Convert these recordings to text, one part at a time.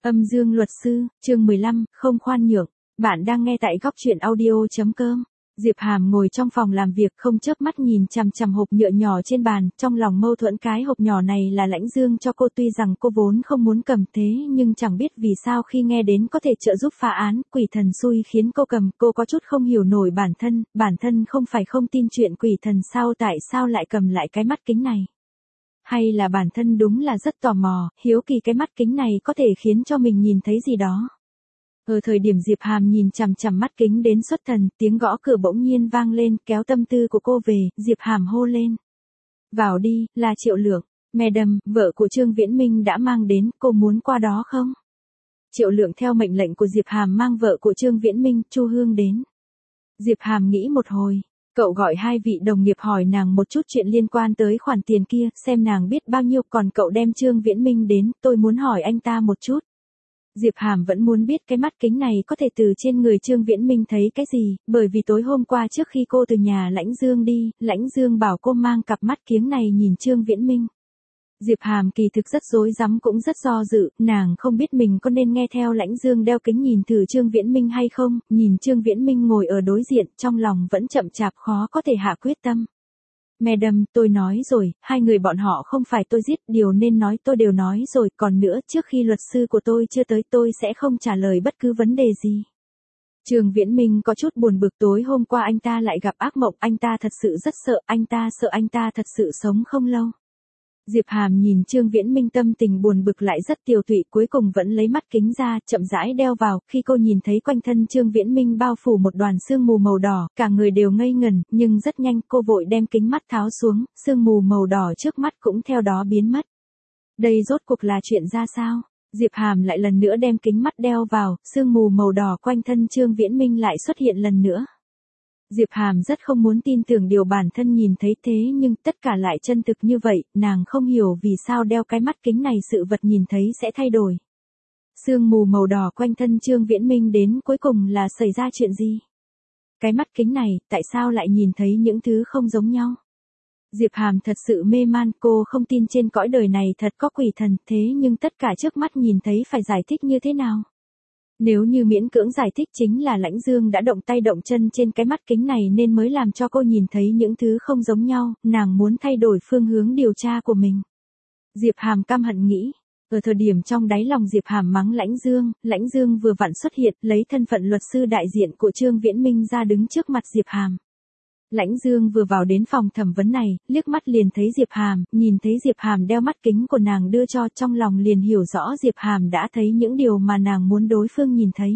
Âm dương luật sư, chương 15, không khoan nhượng. Bạn đang nghe tại góc truyện audio.com. Diệp Hàm ngồi trong phòng làm việc không chớp mắt nhìn chằm chằm hộp nhựa nhỏ trên bàn, trong lòng mâu thuẫn cái hộp nhỏ này là Lãnh Dương cho cô, tuy rằng cô vốn không muốn cầm thế nhưng chẳng biết vì sao khi nghe đến có thể trợ giúp phá án, quỷ thần xui khiến cô cầm, cô có chút không hiểu nổi bản thân không phải không tin chuyện quỷ thần sao, tại sao lại cầm lại cái mắt kính này. Hay là bản thân đúng là rất tò mò, hiếu kỳ cái mắt kính này có thể khiến cho mình nhìn thấy gì đó. Ở thời điểm Diệp Hàm nhìn chằm chằm mắt kính đến xuất thần, tiếng gõ cửa bỗng nhiên vang lên, kéo tâm tư của cô về, Diệp Hàm hô lên. Vào đi, là Triệu Lượng. Madam, vợ của Trương Viễn Minh đã mang đến, cô muốn qua đó không? Triệu Lượng theo mệnh lệnh của Diệp Hàm mang vợ của Trương Viễn Minh, Chu Hương đến. Diệp Hàm nghĩ một hồi. Cậu gọi hai vị đồng nghiệp hỏi nàng một chút chuyện liên quan tới khoản tiền kia, xem nàng biết bao nhiêu, còn cậu đem Trương Viễn Minh đến, tôi muốn hỏi anh ta một chút. Diệp Hàm vẫn muốn biết cái mắt kính này có thể từ trên người Trương Viễn Minh thấy cái gì, bởi vì tối hôm qua trước khi cô từ nhà Lãnh Dương đi, Lãnh Dương bảo cô mang cặp mắt kiếng này nhìn Trương Viễn Minh. Diệp Hàm kỳ thực rất rối rắm cũng rất do dự, nàng không biết mình có nên nghe theo Lãnh Dương đeo kính nhìn thử Trương Viễn Minh hay không, nhìn Trương Viễn Minh ngồi ở đối diện, trong lòng vẫn chậm chạp khó có thể hạ quyết tâm. Madam, tôi nói rồi, hai người bọn họ không phải tôi giết, điều nên nói tôi đều nói rồi, còn nữa trước khi luật sư của tôi chưa tới tôi sẽ không trả lời bất cứ vấn đề gì. Trương Viễn Minh có chút buồn bực, tối hôm qua anh ta lại gặp ác mộng, anh ta thật sự rất sợ anh ta thật sự sống không lâu. Diệp Hàm nhìn Trương Viễn Minh tâm tình buồn bực lại rất tiều tụy, cuối cùng vẫn lấy mắt kính ra, chậm rãi đeo vào, khi cô nhìn thấy quanh thân Trương Viễn Minh bao phủ một đoàn sương mù màu đỏ, cả người đều ngây ngẩn, nhưng rất nhanh cô vội đem kính mắt tháo xuống, sương mù màu đỏ trước mắt cũng theo đó biến mất. Đây rốt cuộc là chuyện ra sao? Diệp Hàm lại lần nữa đem kính mắt đeo vào, sương mù màu đỏ quanh thân Trương Viễn Minh lại xuất hiện lần nữa. Diệp Hàm rất không muốn tin tưởng điều bản thân nhìn thấy thế nhưng tất cả lại chân thực như vậy, nàng không hiểu vì sao đeo cái mắt kính này sự vật nhìn thấy sẽ thay đổi. Sương mù màu đỏ quanh thân Trương Viễn Minh đến cuối cùng là xảy ra chuyện gì? Cái mắt kính này, tại sao lại nhìn thấy những thứ không giống nhau? Diệp Hàm thật sự mê man, cô không tin trên cõi đời này thật có quỷ thần, thế nhưng tất cả trước mắt nhìn thấy phải giải thích như thế nào? Nếu như miễn cưỡng giải thích chính là Lãnh Dương đã động tay động chân trên cái mắt kính này nên mới làm cho cô nhìn thấy những thứ không giống nhau, nàng muốn thay đổi phương hướng điều tra của mình. Diệp Hàm căm hận nghĩ. Ở thời điểm trong đáy lòng Diệp Hàm mắng Lãnh Dương vừa vặn xuất hiện, lấy thân phận luật sư đại diện của Trương Viễn Minh ra đứng trước mặt Diệp Hàm. Lãnh Dương vừa vào đến phòng thẩm vấn này, liếc mắt liền thấy Diệp Hàm, nhìn thấy Diệp Hàm đeo mắt kính của nàng đưa cho, trong lòng liền hiểu rõ Diệp Hàm đã thấy những điều mà nàng muốn đối phương nhìn thấy.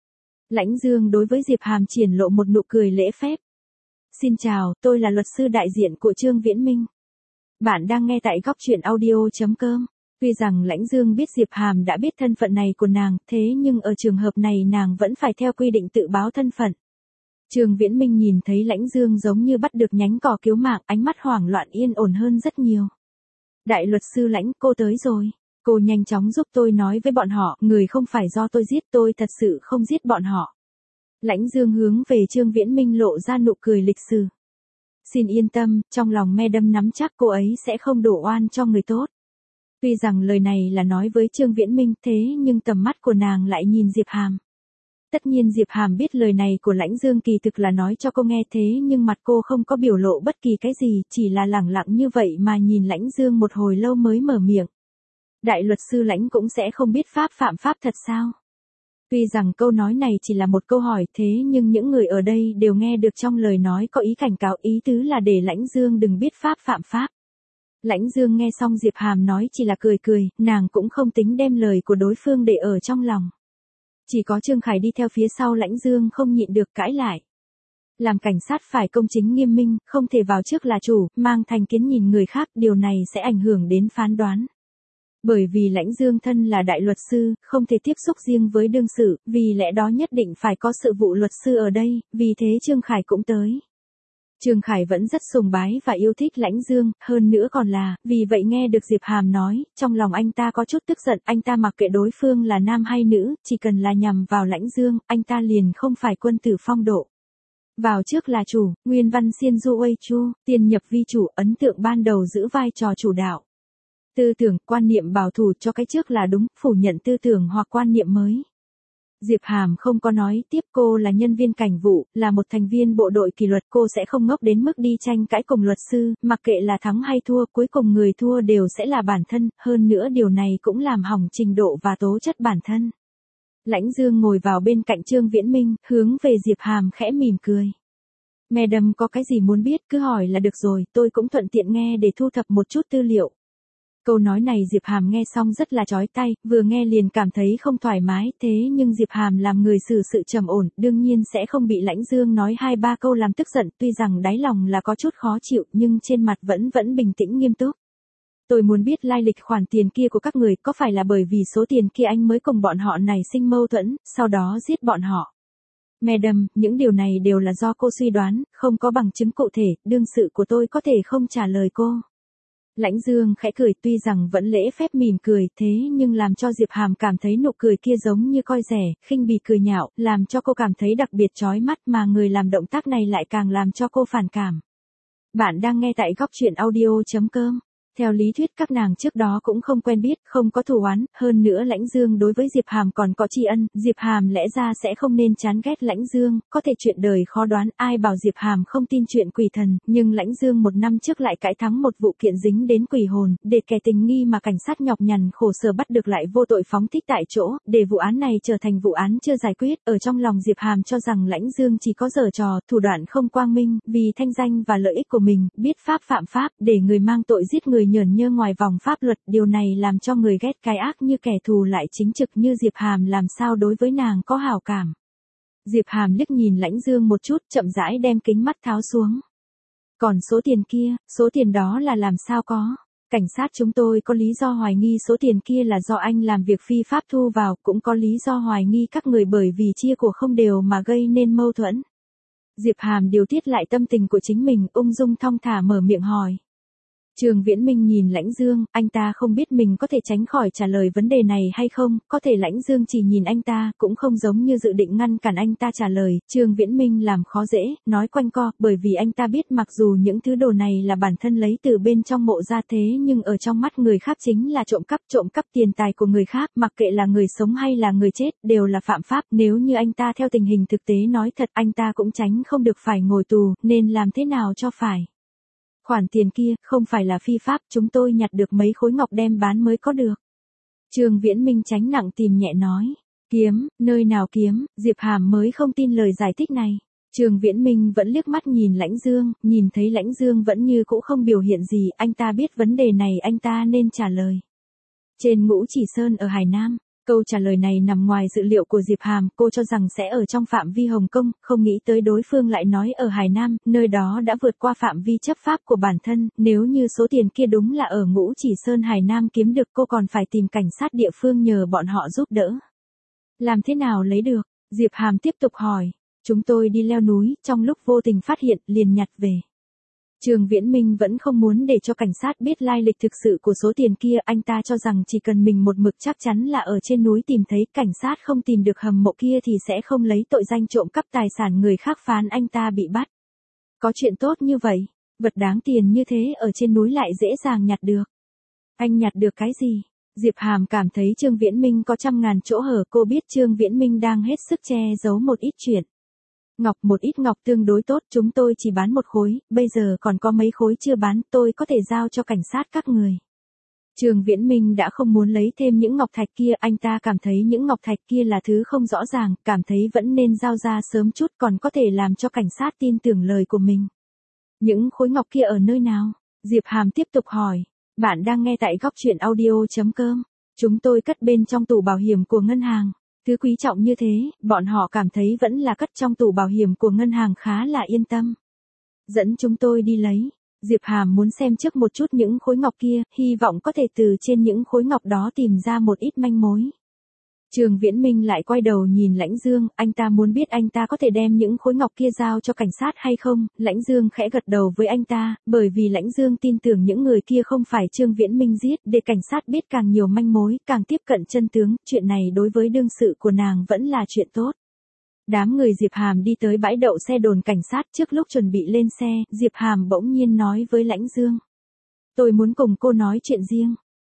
Lãnh Dương đối với Diệp Hàm triển lộ một nụ cười lễ phép. Xin chào, tôi là luật sư đại diện của Trương Viễn Minh. Bạn đang nghe tại góc truyện audio.com. Tuy rằng Lãnh Dương biết Diệp Hàm đã biết thân phận này của nàng, thế nhưng ở trường hợp này nàng vẫn phải theo quy định tự báo thân phận. Trương Viễn Minh nhìn thấy Lãnh Dương giống như bắt được nhánh cỏ cứu mạng, ánh mắt hoảng loạn yên ổn hơn rất nhiều. Đại luật sư Lãnh, cô tới rồi. Cô nhanh chóng giúp tôi nói với bọn họ, người không phải do tôi giết, tôi thật sự không giết bọn họ. Lãnh Dương hướng về Trương Viễn Minh lộ ra nụ cười lịch sự. Xin yên tâm, trong lòng Madam nắm chắc cô ấy sẽ không đổ oan cho người tốt. Tuy rằng lời này là nói với Trương Viễn Minh thế nhưng tầm mắt của nàng lại nhìn Diệp Hàm. Tất nhiên Diệp Hàm biết lời này của Lãnh Dương kỳ thực là nói cho cô nghe thế nhưng mặt cô không có biểu lộ bất kỳ cái gì, chỉ là lẳng lặng như vậy mà nhìn Lãnh Dương một hồi lâu mới mở miệng. Đại luật sư Lãnh cũng sẽ không biết phạm pháp thật sao? Tuy rằng câu nói này chỉ là một câu hỏi thế nhưng những người ở đây đều nghe được trong lời nói có ý cảnh cáo, ý tứ là để Lãnh Dương đừng biết phạm pháp. Lãnh Dương nghe xong Diệp Hàm nói chỉ là cười, nàng cũng không tính đem lời của đối phương để ở trong lòng. Chỉ có Trương Khải đi theo phía sau Lãnh Dương không nhịn được cãi lại. Làm cảnh sát phải công chính nghiêm minh, không thể vào trước là chủ, mang thành kiến nhìn người khác, điều này sẽ ảnh hưởng đến phán đoán. Bởi vì Lãnh Dương thân là đại luật sư, không thể tiếp xúc riêng với đương sự, vì lẽ đó nhất định phải có sự vụ luật sư ở đây, vì thế Trương Khải cũng tới. Trương Khải vẫn rất sùng bái và yêu thích Lãnh Dương, hơn nữa còn là, vì vậy nghe được Diệp Hàm nói, trong lòng anh ta có chút tức giận, anh ta mặc kệ đối phương là nam hay nữ, chỉ cần là nhằm vào Lãnh Dương, anh ta liền không phải quân tử phong độ. Vào trước là chủ, nguyên văn Xiên Du Uây Chu, tiền nhập vi chủ, ấn tượng ban đầu giữ vai trò chủ đạo. Tư tưởng, quan niệm bảo thủ cho cái trước là đúng, phủ nhận tư tưởng hoặc quan niệm mới. Diệp Hàm không có nói tiếp, cô là nhân viên cảnh vụ, là một thành viên bộ đội kỷ luật, cô sẽ không ngốc đến mức đi tranh cãi cùng luật sư, mặc kệ là thắng hay thua, cuối cùng người thua đều sẽ là bản thân, hơn nữa điều này cũng làm hỏng trình độ và tố chất bản thân. Lãnh Dương ngồi vào bên cạnh Trương Viễn Minh, hướng về Diệp Hàm khẽ mỉm cười. Madam có cái gì muốn biết cứ hỏi là được rồi, tôi cũng thuận tiện nghe để thu thập một chút tư liệu. Câu nói này Diệp Hàm nghe xong rất là chói tai, vừa nghe liền cảm thấy không thoải mái, thế nhưng Diệp Hàm làm người xử sự trầm ổn, đương nhiên sẽ không bị Lãnh Dương nói 2-3 câu làm tức giận, tuy rằng đáy lòng là có chút khó chịu nhưng trên mặt vẫn bình tĩnh nghiêm túc. Tôi muốn biết lai lịch khoản tiền kia của các người, có phải là bởi vì số tiền kia anh mới cùng bọn họ này sinh mâu thuẫn, sau đó giết bọn họ? Madam, những điều này đều là do cô suy đoán, không có bằng chứng cụ thể, đương sự của tôi có thể không trả lời cô. Lãnh Dương khẽ cười, tuy rằng vẫn lễ phép mỉm cười, thế nhưng làm cho Diệp Hàm cảm thấy nụ cười kia giống như coi rẻ, khinh bỉ cười nhạo, làm cho cô cảm thấy đặc biệt chói mắt, mà người làm động tác này lại càng làm cho cô phản cảm. Bạn đang nghe tại góc truyện audio.com. Theo lý thuyết các nàng trước đó cũng không quen biết, không có thù oán, hơn nữa Lãnh Dương đối với Diệp Hàm còn có tri ân, Diệp Hàm lẽ ra sẽ không nên chán ghét Lãnh Dương, có thể chuyện đời khó đoán, ai bảo Diệp Hàm không tin chuyện quỷ thần, nhưng Lãnh Dương 1 năm trước lại cãi thắng một vụ kiện dính đến quỷ hồn, để kẻ tình nghi mà cảnh sát nhọc nhằn khổ sở bắt được lại vô tội phóng thích tại chỗ, để vụ án này trở thành vụ án chưa giải quyết, ở trong lòng Diệp Hàm cho rằng Lãnh Dương chỉ có giở trò, thủ đoạn không quang minh, vì thanh danh và lợi ích của mình, biết pháp phạm pháp, để người mang tội giết người nhởn nhơ ngoài vòng pháp luật, điều này làm cho người ghét cái ác như kẻ thù lại chính trực như Diệp Hàm làm sao đối với nàng có hảo cảm. Diệp Hàm liếc nhìn Lãnh Dương một chút, chậm rãi đem kính mắt tháo xuống. Còn số tiền kia, số tiền đó là làm sao có? Cảnh sát chúng tôi có lý do hoài nghi số tiền kia là do anh làm việc phi pháp thu vào, cũng có lý do hoài nghi các người bởi vì chia của không đều mà gây nên mâu thuẫn. Diệp Hàm điều tiết lại tâm tình của chính mình, ung dung thong thả mở miệng hỏi. Trương Viễn Minh nhìn Lãnh Dương, anh ta không biết mình có thể tránh khỏi trả lời vấn đề này hay không, có thể Lãnh Dương chỉ nhìn anh ta, cũng không giống như dự định ngăn cản anh ta trả lời, Trương Viễn Minh làm khó dễ, nói quanh co, bởi vì anh ta biết mặc dù những thứ đồ này là bản thân lấy từ bên trong mộ ra thế nhưng ở trong mắt người khác chính là trộm cắp tiền tài của người khác, mặc kệ là người sống hay là người chết, đều là phạm pháp, nếu như anh ta theo tình hình thực tế nói thật anh ta cũng tránh không được phải ngồi tù, nên làm thế nào cho phải. Khoản tiền kia, không phải là phi pháp, chúng tôi nhặt được mấy khối ngọc đem bán mới có được. Trương Viễn Minh tránh nặng tìm nhẹ nói. Kiếm, nơi nào kiếm, Diệp Hàm mới không tin lời giải thích này. Trương Viễn Minh vẫn liếc mắt nhìn Lãnh Dương, nhìn thấy Lãnh Dương vẫn như cũ không biểu hiện gì, anh ta biết vấn đề này anh ta nên trả lời. Trên Ngũ Chỉ Sơn ở Hải Nam. Câu trả lời này nằm ngoài dự liệu của Diệp Hàm, cô cho rằng sẽ ở trong phạm vi Hồng Kông, không nghĩ tới đối phương lại nói ở Hải Nam, nơi đó đã vượt qua phạm vi chấp pháp của bản thân, nếu như số tiền kia đúng là ở Ngũ Chỉ Sơn Hải Nam kiếm được cô còn phải tìm cảnh sát địa phương nhờ bọn họ giúp đỡ. Làm thế nào lấy được? Diệp Hàm tiếp tục hỏi. Chúng tôi đi leo núi, trong lúc vô tình phát hiện, liền nhặt về. Trương Viễn Minh vẫn không muốn để cho cảnh sát biết lai lịch thực sự của số tiền kia, anh ta cho rằng chỉ cần mình một mực chắc chắn là ở trên núi tìm thấy, cảnh sát không tìm được hầm mộ kia thì sẽ không lấy tội danh trộm cắp tài sản người khác phán anh ta bị bắt. Có chuyện tốt như vậy, vật đáng tiền như thế ở trên núi lại dễ dàng nhặt được. Anh nhặt được cái gì? Diệp Hàm cảm thấy Trương Viễn Minh có trăm ngàn chỗ hở, cô biết Trương Viễn Minh đang hết sức che giấu một ít chuyện. Ngọc, một ít ngọc tương đối tốt, chúng tôi chỉ bán 1 khối, bây giờ còn có mấy khối chưa bán, tôi có thể giao cho cảnh sát các người. Trương Viễn Minh đã không muốn lấy thêm những ngọc thạch kia, anh ta cảm thấy những ngọc thạch kia là thứ không rõ ràng, cảm thấy vẫn nên giao ra sớm chút còn có thể làm cho cảnh sát tin tưởng lời của mình. Những khối ngọc kia ở nơi nào? Diệp Hàm tiếp tục hỏi. Bạn đang nghe tại góc truyện audio.com. Chúng tôi cất bên trong tủ bảo hiểm của ngân hàng. Thứ quý trọng như thế, bọn họ cảm thấy vẫn là cất trong tủ bảo hiểm của ngân hàng khá là yên tâm. Dẫn chúng tôi đi lấy. Diệp Hàm muốn xem trước một chút những khối ngọc kia, hy vọng có thể từ trên những khối ngọc đó tìm ra một ít manh mối. Trương Viễn Minh lại quay đầu nhìn Lãnh Dương, anh ta muốn biết anh ta có thể đem những khối ngọc kia giao cho cảnh sát hay không. Lãnh Dương khẽ gật đầu với anh ta, bởi vì Lãnh Dương tin tưởng những người kia không phải Trương Viễn Minh giết, để cảnh sát biết càng nhiều manh mối, càng tiếp cận chân tướng, chuyện này đối với đương sự của nàng vẫn là chuyện tốt. Đám người Diệp Hàm đi tới bãi đậu xe đồn cảnh sát, trước lúc chuẩn bị lên xe, Diệp Hàm bỗng nhiên nói với Lãnh Dương. Tôi muốn cùng cô nói chuyện riêng.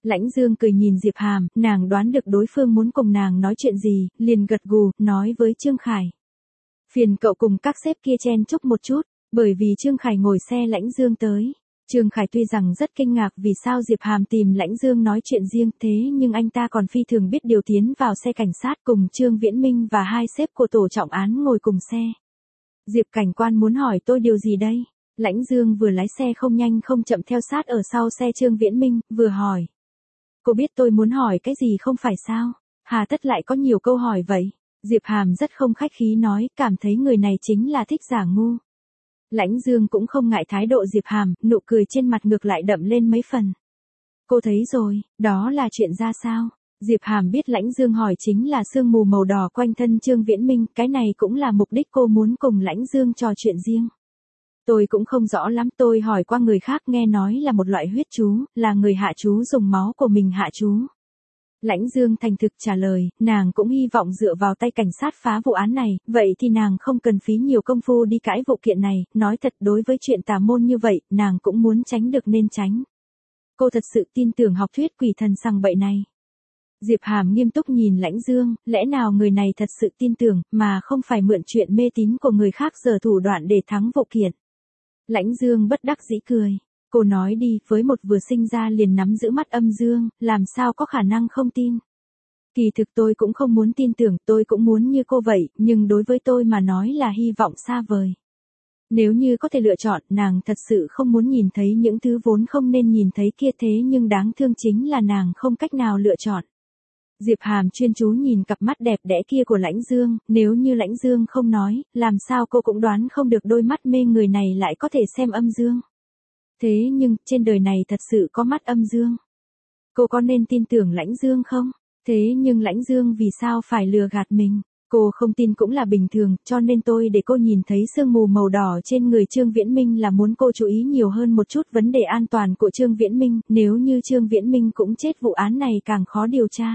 Lãnh Dương cười nhìn Diệp Hàm, nàng đoán được đối phương muốn cùng nàng nói chuyện gì, liền gật gù, nói với Trương Khải. Phiền cậu cùng các sếp kia chen chúc một chút, bởi vì Trương Khải ngồi xe Lãnh Dương tới. Trương Khải tuy rằng rất kinh ngạc vì sao Diệp Hàm tìm Lãnh Dương nói chuyện riêng thế nhưng anh ta còn phi thường biết điều tiến vào xe cảnh sát cùng Trương Viễn Minh và hai sếp của tổ trọng án ngồi cùng xe. Diệp cảnh quan muốn hỏi tôi điều gì đây? Lãnh Dương vừa lái xe không nhanh không chậm theo sát ở sau xe Trương Viễn Minh, vừa hỏi. Cô biết tôi muốn hỏi cái gì không phải sao? Hà tất lại có nhiều câu hỏi vậy? Diệp Hàm rất không khách khí nói, cảm thấy người này chính là thích giả ngu. Lãnh Dương cũng không ngại thái độ Diệp Hàm, nụ cười trên mặt ngược lại đậm lên mấy phần. Cô thấy rồi, đó là chuyện ra sao? Diệp Hàm biết Lãnh Dương hỏi chính là sương mù màu đỏ quanh thân Trương Viễn Minh, cái này cũng là mục đích cô muốn cùng Lãnh Dương trò chuyện riêng. Tôi cũng không rõ lắm, tôi hỏi qua người khác nghe nói là một loại huyết chú, là người hạ chú dùng máu của mình hạ chú. Lãnh Dương thành thực trả lời, nàng cũng hy vọng dựa vào tay cảnh sát phá vụ án này, vậy thì nàng không cần phí nhiều công phu đi cãi vụ kiện này, nói thật đối với chuyện tà môn như vậy, nàng cũng muốn tránh được nên tránh. Cô thật sự tin tưởng học thuyết quỷ thần sằng bậy này. Diệp Hàm nghiêm túc nhìn Lãnh Dương, lẽ nào người này thật sự tin tưởng, mà không phải mượn chuyện mê tín của người khác giở thủ đoạn để thắng vụ kiện. Lãnh Dương bất đắc dĩ cười. Cô nói đi, với một vừa sinh ra liền nắm giữ mắt âm dương, làm sao có khả năng không tin. Kỳ thực tôi cũng không muốn tin tưởng, tôi cũng muốn như cô vậy, nhưng đối với tôi mà nói là hy vọng xa vời. Nếu như có thể lựa chọn, nàng thật sự không muốn nhìn thấy những thứ vốn không nên nhìn thấy kia thế nhưng đáng thương chính là nàng không cách nào lựa chọn. Diệp Hàm chuyên chú nhìn cặp mắt đẹp đẽ kia của Lãnh Dương, nếu như Lãnh Dương không nói, làm sao cô cũng đoán không được đôi mắt mê người này lại có thể xem âm dương. Thế nhưng, trên đời này thật sự có mắt âm dương. Cô có nên tin tưởng Lãnh Dương không? Thế nhưng Lãnh Dương vì sao phải lừa gạt mình? Cô không tin cũng là bình thường, cho nên tôi để cô nhìn thấy sương mù màu đỏ trên người Trương Viễn Minh là muốn cô chú ý nhiều hơn một chút vấn đề an toàn của Trương Viễn Minh, nếu như Trương Viễn Minh cũng chết vụ án này càng khó điều tra.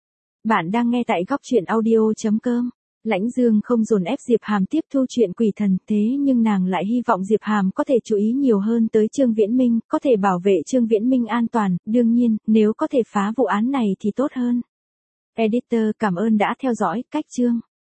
Bạn đang nghe tại góc truyện audio.com. Lãnh Dương không dồn ép Diệp Hàm tiếp thu chuyện quỷ thần, thế nhưng nàng lại hy vọng Diệp Hàm có thể chú ý nhiều hơn tới Trương Viễn Minh, có thể bảo vệ Trương Viễn Minh an toàn, đương nhiên, nếu có thể phá vụ án này thì tốt hơn. Editor cảm ơn đã theo dõi, cách chương.